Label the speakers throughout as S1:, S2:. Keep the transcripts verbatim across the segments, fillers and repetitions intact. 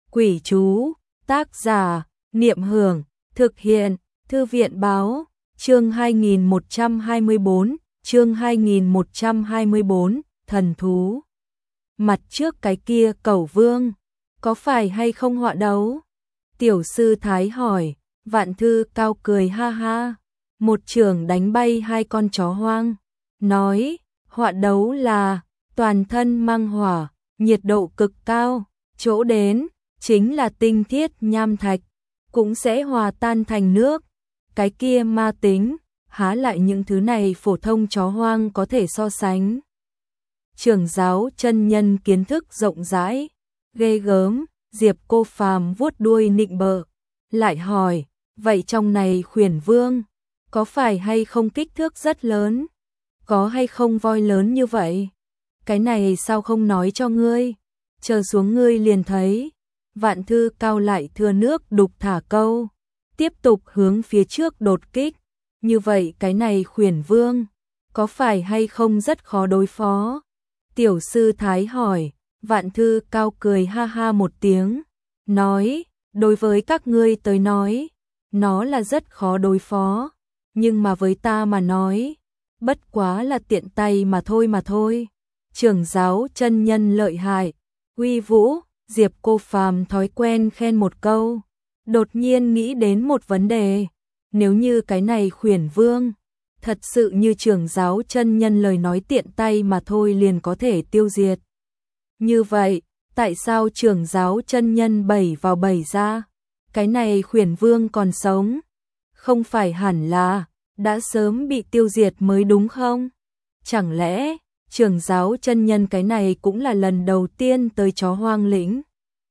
S1: Quỷ chú, tác giả, Niệm Hưởng, thực hiện, Thư viện Báo, chương hai nghìn một trăm hai mươi tư, chương hai nghìn một trăm hai mươi tư, thần thú. Mặt trước cái kia Cẩu Vương, có phải hay không họa đấu? Tiểu sư Thái hỏi, Vạn Thư Cao cười ha ha, một chưởng đánh bay hai con chó hoang, nói, họa đấu là toàn thân mang hỏa, nhiệt độ cực cao, chỗ đến chính là tinh thiết nham thạch, cũng sẽ hòa tan thành nước. Cái kia ma tính, há lại những thứ này phổ thông chó hoang có thể so sánh. Trưởng giáo chân nhân kiến thức rộng rãi, ghê gớm, Diệp Cô Phàm vuốt đuôi nịnh bợ, lại hỏi, vậy trong này Khuyển Vương, có phải hay không kích thước rất lớn? Có hay không voi lớn như vậy? Cái này sao không nói cho ngươi? Chờ xuống ngươi liền thấy. Vạn Thư Cao lại thừa nước đục thả câu, tiếp tục hướng phía trước đột kích. Như vậy cái này Khuyển Vương, có phải hay không rất khó đối phó? Tiểu sư Thái hỏi, Vạn Thư Cao cười ha ha một tiếng, nói, đối với các ngươi tới nói, nó là rất khó đối phó, nhưng mà với ta mà nói, bất quá là tiện tay mà thôi mà thôi. Trưởng giáo chân nhân lợi hại, uy vũ. Diệp Cô Phàm thói quen khen một câu, đột nhiên nghĩ đến một vấn đề, nếu như cái này Khuyển Vương, thật sự như trưởng giáo chân nhân lời nói tiện tay mà thôi liền có thể tiêu diệt. Như vậy, tại sao trưởng giáo chân nhân bảy vào bảy ra, cái này Khuyển Vương còn sống? Không phải hẳn là đã sớm bị tiêu diệt mới đúng không? Chẳng lẽ trưởng giáo chân nhân cái này cũng là lần đầu tiên tới chó hoang lĩnh?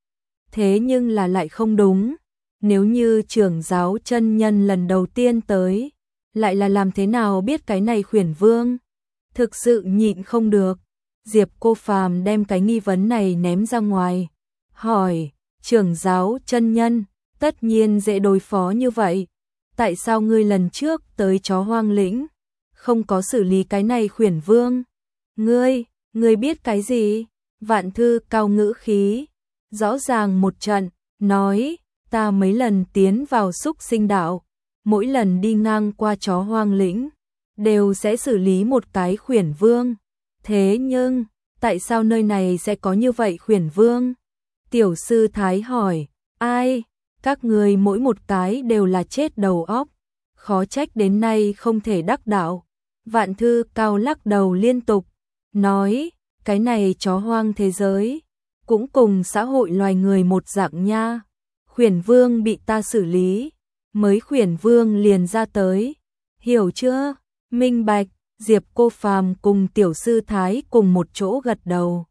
S1: Thế nhưng là lại không đúng. Nếu như trưởng giáo chân nhân lần đầu tiên tới, lại là làm thế nào biết cái này Khuyển Vương? Thực sự nhịn không được. Diệp Cô Phàm đem cái nghi vấn này ném ra ngoài. Hỏi, trưởng giáo chân nhân, tất nhiên dễ đối phó như vậy. Tại sao ngươi lần trước tới chó hoang lĩnh, không có xử lý cái này Khuyển Vương? Ngươi, ngươi biết cái gì? Vạn Thư Cao ngữ khí, rõ ràng một trận, nói, ta mấy lần tiến vào Súc Sinh Đạo, mỗi lần đi ngang qua chó hoang lĩnh, đều sẽ xử lý một cái Khuyển Vương. Thế nhưng, tại sao nơi này sẽ có như vậy Khuyển Vương? Tiểu sư Thái hỏi, ai? Các người mỗi một cái đều là chết đầu óc, khó trách đến nay không thể đắc đạo. Vạn Thư Cao lắc đầu liên tục, nói, cái này chó hoang thế giới, cũng cùng xã hội loài người một dạng nha. Khuyển Vương bị ta xử lý, mới Khuyển Vương liền ra tới. Hiểu chưa? Minh bạch. Diệp Cô Phàm cùng tiểu sư Thái cùng một chỗ gật đầu.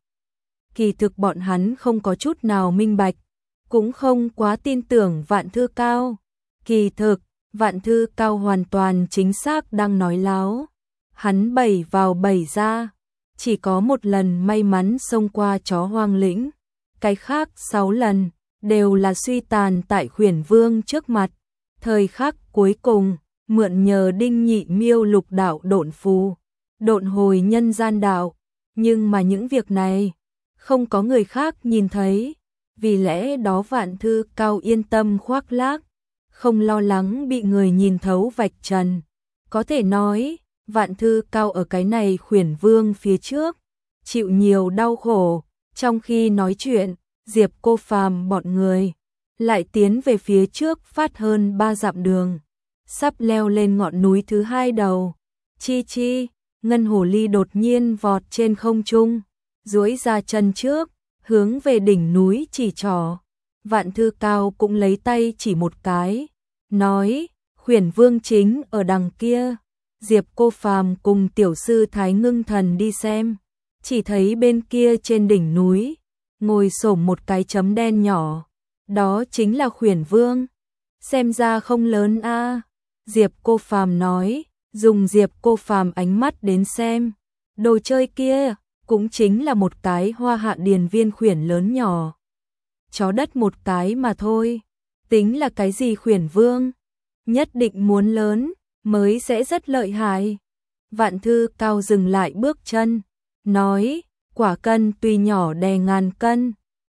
S1: Kỳ thực bọn hắn không có chút nào minh bạch, cũng không quá tin tưởng Vạn Thư Cao. Kỳ thực, Vạn Thư Cao hoàn toàn chính xác đang nói láo. Hắn bảy vào bảy ra, chỉ có một lần may mắn xông qua chó hoang lĩnh, cái khác sáu lần đều là suy tàn tại Khuyển Vương trước mặt. Thời khắc cuối cùng, mượn nhờ Đinh Nhị Miêu lục đạo độn phù, độn hồi nhân gian đạo, nhưng mà những việc này không có người khác nhìn thấy, vì lẽ đó Vạn Thư Cao yên tâm khoác lác, không lo lắng bị người nhìn thấu vạch trần. Có thể nói, Vạn Thư Cao ở cái này Khuyển Vương phía trước, chịu nhiều đau khổ, trong khi nói chuyện, Diệp Cô Phàm bọn người lại tiến về phía trước phát hơn ba dặm đường, sắp leo lên ngọn núi thứ hai đầu. Chi chi, ngân hồ ly đột nhiên vọt trên không trung, duỗi ra chân trước, hướng về đỉnh núi chỉ trỏ. Vạn Thư Cao cũng lấy tay chỉ một cái, nói, Khuyển Vương chính ở đằng kia. Diệp Cô Phàm cùng tiểu sư Thái ngưng thần đi xem, chỉ thấy bên kia trên đỉnh núi, ngồi xổm một cái chấm đen nhỏ, đó chính là Khuyển Vương. Xem ra không lớn a. Diệp Cô Phàm nói, dùng Diệp Cô Phàm ánh mắt đến xem, đồ chơi kia cũng chính là một cái hoa hạ điền viên khuyển lớn nhỏ. Chó đất một cái mà thôi, tính là cái gì Khuyển Vương? Nhất định muốn lớn mới sẽ rất lợi hại. Vạn Thư Cao dừng lại bước chân, nói, quả cân tuy nhỏ đè ngàn cân,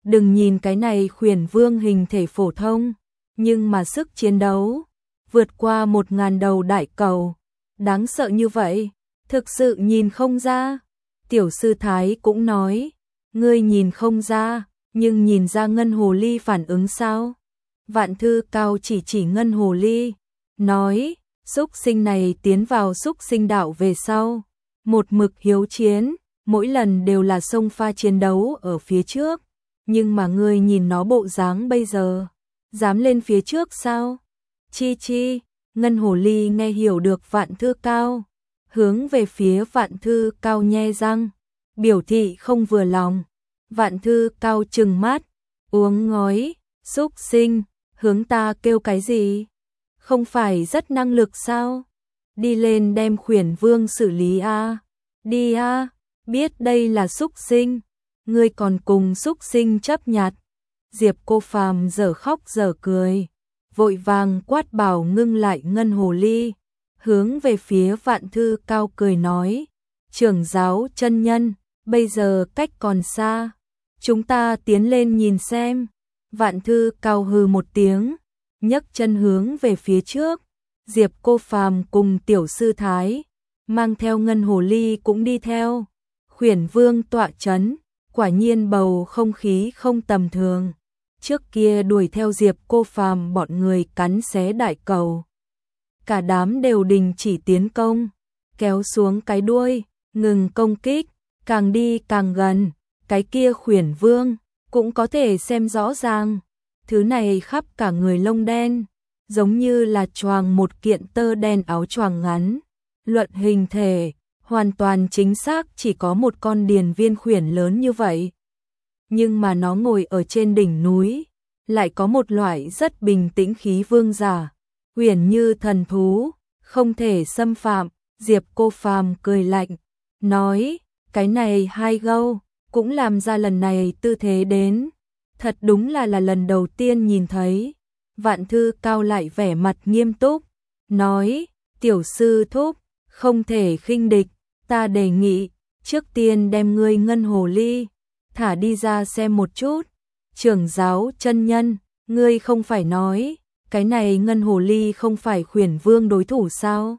S1: đừng nhìn cái này Khuyển Vương hình thể phổ thông, nhưng mà sức chiến đấu vượt qua một ngàn đầu đại cầu, đáng sợ như vậy, thực sự nhìn không ra. Tiểu sư Thái cũng nói, ngươi nhìn không ra, nhưng nhìn ra Ngân Hồ Ly phản ứng sao? Vạn Thư Cao chỉ chỉ Ngân Hồ Ly, nói, súc sinh này tiến vào súc sinh đạo về sau, một mực hiếu chiến, mỗi lần đều là xông pha chiến đấu ở phía trước, nhưng mà ngươi nhìn nó bộ dáng bây giờ, dám lên phía trước sao? Chi chi, Ngân Hồ Ly nghe hiểu được Vạn Thư Cao, hướng về phía Vạn Thư Cao nhe răng, biểu thị không vừa lòng. Vạn Thư Cao trừng mắt, uống ngói, súc sinh, hướng ta kêu cái gì? Không phải rất năng lực sao? Đi lên đem Khuyển Vương xử lý a. Đi a, biết đây là súc sinh, ngươi còn cùng súc sinh chấp nhặt. Diệp Cô Phàm dở khóc dở cười, vội vàng quát bảo ngưng lại Ngân Hồ Ly, hướng về phía Vạn Thư Cao cười nói, trưởng giáo chân nhân, bây giờ cách còn xa, chúng ta tiến lên nhìn xem. Vạn Thư Cao hừ một tiếng, nhấc chân hướng về phía trước. Diệp Cô Phàm cùng tiểu sư Thái, mang theo Ngân Hồ Ly cũng đi theo. Khuyển Vương tọa chấn, quả nhiên bầu không khí không tầm thường. Trước kia đuổi theo Diệp Cô Phàm bọn người cắn xé đại cầu, cả đám đều đình chỉ tiến công, kéo xuống cái đuôi, ngừng công kích, càng đi càng gần, cái kia Khuyển Vương cũng có thể xem rõ ràng, thứ này khắp cả người lông đen, giống như là choàng một kiện tơ đen áo choàng ngắn. Luận hình thể, hoàn toàn chính xác chỉ có một con điền viên khuyển lớn như vậy. Nhưng mà nó ngồi ở trên đỉnh núi, lại có một loại rất bình tĩnh khí vương giả, huyền như thần thú, không thể xâm phạm. Diệp Cô Phàm cười lạnh, nói, cái này hai gâu, cũng làm ra lần này tư thế đến. Thật đúng là là lần đầu tiên nhìn thấy. Vạn Thư Cao lại vẻ mặt nghiêm túc, nói, tiểu sư thúc, không thể khinh địch, ta đề nghị, trước tiên đem ngươi Ngân Hồ Ly thả đi ra xem một chút. Trưởng giáo chân nhân, ngươi không phải nói, cái này Ngân Hồ Ly không phải Khuyển Vương đối thủ sao?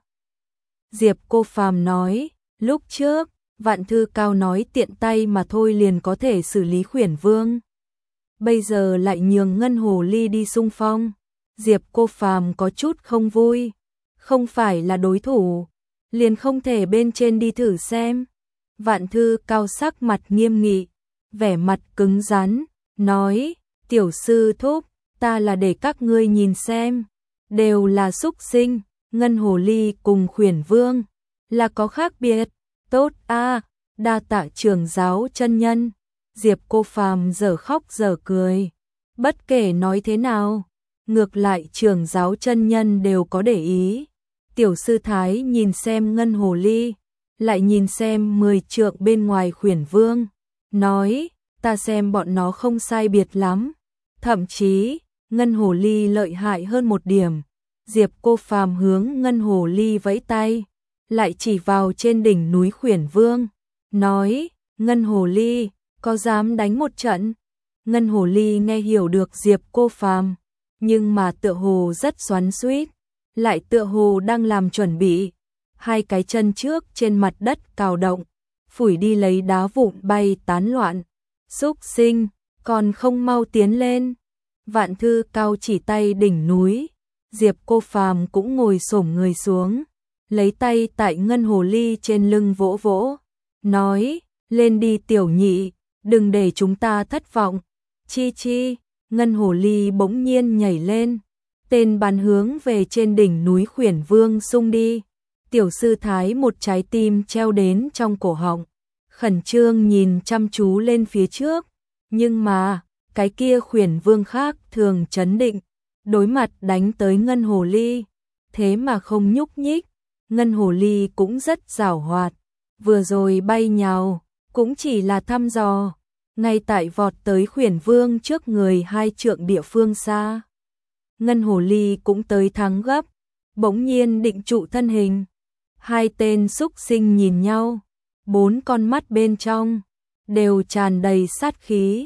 S1: Diệp Cô Phàm nói, lúc trước, Vạn Thư Cao nói tiện tay mà thôi liền có thể xử lý Khuyển Vương. Bây giờ lại nhường Ngân Hồ Ly đi xung phong. Diệp Cô Phàm có chút không vui, không phải là đối thủ, liền không thể bên trên đi thử xem. Vạn Thư Cao sắc mặt nghiêm nghị, vẻ mặt cứng rắn, nói, tiểu sư thúc, ta là để các ngươi nhìn xem, đều là súc sinh, Ngân Hồ Ly cùng Khuyển Vương là có khác biệt. Tốt a, đa tạ trưởng giáo chân nhân. Diệp Cô Phàm dở khóc dở cười, bất kể nói thế nào, ngược lại trưởng giáo chân nhân đều có để ý. Tiểu sư Thái nhìn xem Ngân Hồ Ly, lại nhìn xem mười trượng bên ngoài Khuyển Vương, nói, ta xem bọn nó không sai biệt lắm, thậm chí Ngân Hồ Ly lợi hại hơn một điểm. Diệp Cô Phàm hướng Ngân Hồ Ly vẫy tay, lại chỉ vào trên đỉnh núi Khuyển Vương, nói, Ngân Hồ Ly, có dám đánh một trận? Ngân Hồ Ly nghe hiểu được Diệp Cô Phàm, nhưng mà tựa hồ rất xoắn xuýt, lại tựa hồ đang làm chuẩn bị. Hai cái chân trước trên mặt đất cào động, phủi đi lấy đá vụn bay tán loạn. Súc sinh, còn không mau tiến lên. Vạn Thư Cao chỉ tay đỉnh núi, Diệp Cô Phàm cũng ngồi xổm người xuống, lấy tay tại Ngân Hồ Ly trên lưng vỗ vỗ, nói, lên đi tiểu nhị, đừng để chúng ta thất vọng. Chi chi, Ngân Hồ Ly bỗng nhiên nhảy lên, tên bắn hướng về trên đỉnh núi Khuyển Vương xung đi. Tiểu sư Thái một trái tim treo đến trong cổ họng, khẩn trương nhìn chăm chú lên phía trước, nhưng mà, cái kia Khuyển Vương khác thường trấn định, đối mặt đánh tới Ngân Hồ Ly, thế mà không nhúc nhích. Ngân Hồ Ly cũng rất giảo hoạt, vừa rồi bay nhào, cũng chỉ là thăm dò, ngay tại vọt tới Khuyển Vương trước người hai trượng địa phương xa. Ngân Hồ Ly cũng tới thắng gấp, bỗng nhiên định trụ thân hình. Hai tên súc sinh nhìn nhau, bốn con mắt bên trong đều tràn đầy sát khí,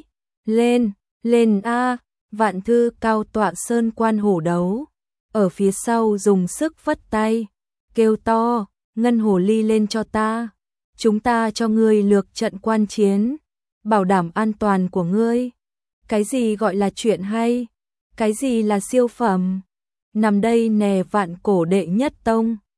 S1: Lên, lên a, Vạn Thư cao tọa sơn quan hổ đấu. Ở phía sau dùng sức vất tay, kêu to, ngân hồ ly lên cho ta. Chúng ta cho ngươi lược trận quan chiến, bảo đảm an toàn của ngươi. Cái gì gọi là chuyện hay? Cái gì là siêu phẩm? Nằm đây nè vạn cổ đệ nhất tông.